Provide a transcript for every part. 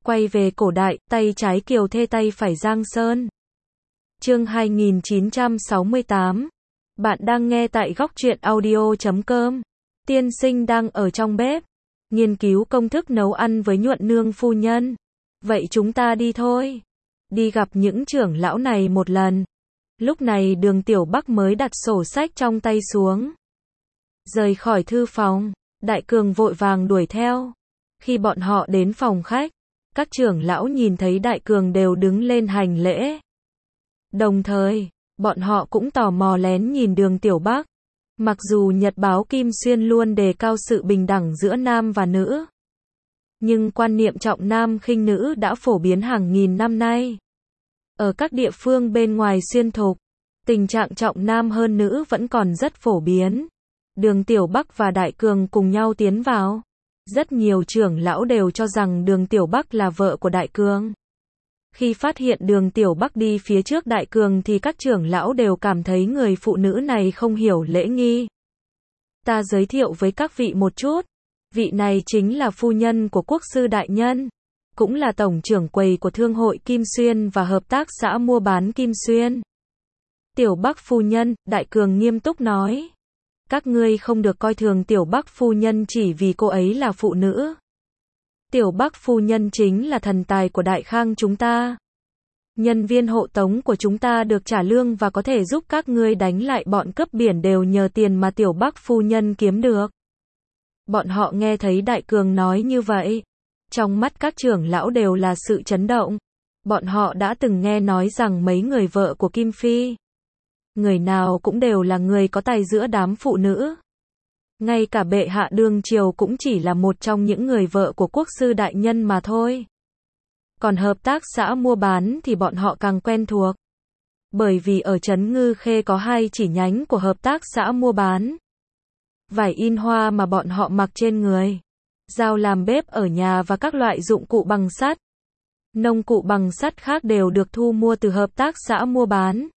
Quay về cổ đại, tay trái Kiều Thê tay phải Giang Sơn. Chương 2968. Bạn đang nghe tại góc truyện audio.com. Tiên sinh đang ở trong bếp, nghiên cứu công thức nấu ăn với Nhuận Nương phu nhân. Vậy chúng ta đi thôi. Đi gặp những trưởng lão này một lần. Lúc này Đường Tiểu Bắc mới đặt sổ sách trong tay xuống. Rời khỏi thư phòng, Đại Cường vội vàng đuổi theo. Khi bọn họ đến phòng khách, các trưởng lão nhìn thấy Đại Cường đều đứng lên hành lễ. Đồng thời, bọn họ cũng tò mò lén nhìn Đường Tiểu Bắc. Mặc dù nhật báo Kim Xuyên luôn đề cao sự bình đẳng giữa nam và nữ, nhưng quan niệm trọng nam khinh nữ đã phổ biến hàng nghìn năm nay. Ở các địa phương bên ngoài Xuyên thục, tình trạng trọng nam hơn nữ vẫn còn rất phổ biến. Đường Tiểu Bắc và Đại Cường cùng nhau tiến vào. Rất nhiều trưởng lão đều cho rằng Đường Tiểu Bắc là vợ của Đại Cường. Khi phát hiện Đường Tiểu Bắc đi phía trước Đại Cường thì các trưởng lão đều cảm thấy người phụ nữ này không hiểu lễ nghi. Ta giới thiệu với các vị một chút. Vị này chính là phu nhân của quốc sư đại nhân, cũng là tổng trưởng quầy của Thương hội Kim Xuyên và hợp tác xã mua bán Kim Xuyên. Tiểu Bắc phu nhân, Đại Cường nghiêm túc nói. Các ngươi không được coi thường Tiểu Bắc phu nhân chỉ vì cô ấy là phụ nữ. Tiểu Bắc phu nhân chính là thần tài của Đại Khang chúng ta. Nhân viên hộ tống của chúng ta được trả lương và có thể giúp các ngươi đánh lại bọn cướp biển đều nhờ tiền mà Tiểu Bắc phu nhân kiếm được. Bọn họ nghe thấy Đại Cường nói như vậy, trong mắt các trưởng lão đều là sự chấn động. Bọn họ đã từng nghe nói rằng mấy người vợ của Kim Phi, người nào cũng đều là người có tài giữa đám phụ nữ. Ngay cả bệ hạ đương triều cũng chỉ là một trong những người vợ của quốc sư đại nhân mà thôi. Còn hợp tác xã mua bán thì bọn họ càng quen thuộc. Bởi vì ở Trấn Ngư Khê có 2 chi nhánh của hợp tác xã mua bán. Vải in hoa mà bọn họ mặc trên người, dao làm bếp ở nhà và các loại dụng cụ bằng sắt, nông cụ bằng sắt khác đều được thu mua từ hợp tác xã mua bán.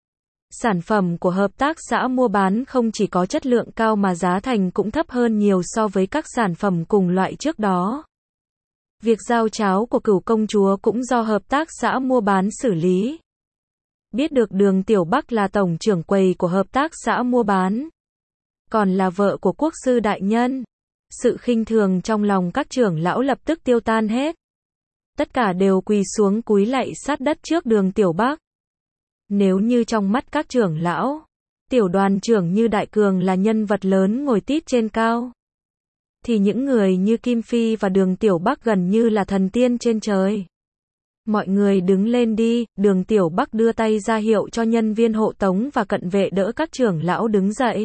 Sản phẩm của hợp tác xã mua bán không chỉ có chất lượng cao mà giá thành cũng thấp hơn nhiều so với các sản phẩm cùng loại trước đó. Việc giao cháo của Cửu công chúa cũng do hợp tác xã mua bán xử lý. Biết được Đường Tiểu Bắc là tổng trưởng quầy của hợp tác xã mua bán, còn là vợ của quốc sư đại nhân, sự khinh thường trong lòng các trưởng lão lập tức tiêu tan hết. Tất cả đều quỳ xuống cúi lạy sát đất trước Đường Tiểu Bắc. Nếu như trong mắt các trưởng lão, tiểu đoàn trưởng như Đại Cường là nhân vật lớn ngồi tít trên cao, thì những người như Kim Phi và Đường Tiểu Bắc gần như là thần tiên trên trời. Mọi người đứng lên đi, Đường Tiểu Bắc đưa tay ra hiệu cho nhân viên hộ tống và cận vệ đỡ các trưởng lão đứng dậy.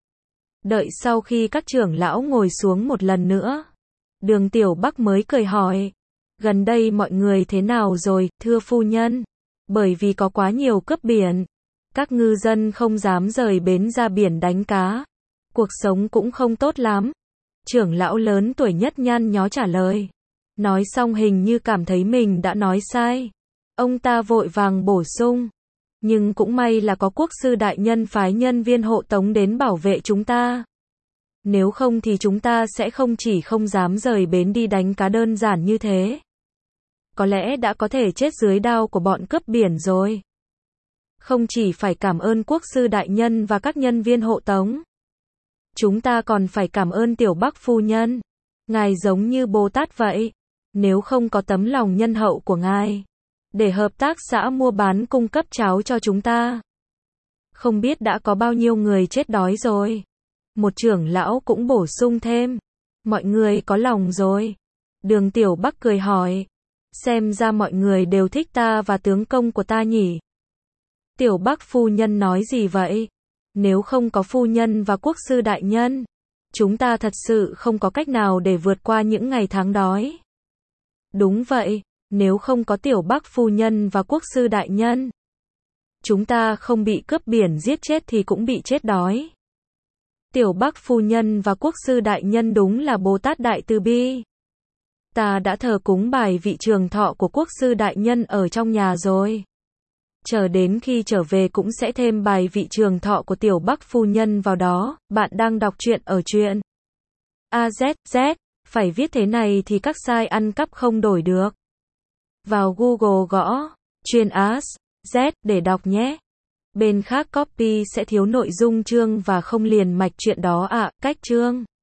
Đợi sau khi các trưởng lão ngồi xuống một lần nữa, Đường Tiểu Bắc mới cười hỏi, gần đây mọi người thế nào rồi, thưa phu nhân? Bởi vì có quá nhiều cướp biển, các ngư dân không dám rời bến ra biển đánh cá, cuộc sống cũng không tốt lắm. Trưởng lão lớn tuổi nhất nhăn nhó trả lời. Nói xong hình như cảm thấy mình đã nói sai. Ông ta vội vàng bổ sung, nhưng cũng may là có quốc sư đại nhân phái nhân viên hộ tống đến bảo vệ chúng ta. Nếu không thì chúng ta sẽ không dám rời bến đi đánh cá đơn giản như thế. Có lẽ đã có thể chết dưới đao của bọn cướp biển rồi. Không chỉ phải cảm ơn quốc sư đại nhân và các nhân viên hộ tống, chúng ta còn phải cảm ơn Tiểu Bắc phu nhân. Ngài giống như Bồ Tát vậy. Nếu không có tấm lòng nhân hậu của ngài, để hợp tác xã mua bán cung cấp cháo cho chúng ta, không biết đã có bao nhiêu người chết đói rồi. Một trưởng lão cũng bổ sung thêm, mọi người có lòng rồi. Đường Tiểu Bắc cười hỏi, xem ra mọi người đều thích ta và tướng công của ta nhỉ? Tiểu Bắc phu nhân nói gì vậy? Nếu không có phu nhân và quốc sư đại nhân, chúng ta thật sự không có cách nào để vượt qua những ngày tháng đói. Đúng vậy, nếu không có Tiểu Bắc phu nhân và quốc sư đại nhân, chúng ta không bị cướp biển giết chết thì cũng bị chết đói. Tiểu Bắc phu nhân và quốc sư đại nhân đúng là Bồ Tát đại từ bi. Ta đã thờ cúng bài vị trường thọ của quốc sư đại nhân ở trong nhà rồi. Chờ đến khi trở về cũng sẽ thêm bài vị trường thọ của Tiểu Bắc phu nhân vào đó. Bạn đang đọc truyện ở truyện AZZ, phải viết thế này thì các sai ăn cắp không đổi được. Vào Google gõ chuyên As Z để đọc nhé. Bên khác copy sẽ thiếu nội dung chương và không liền mạch chuyện đó ạ. Cách chương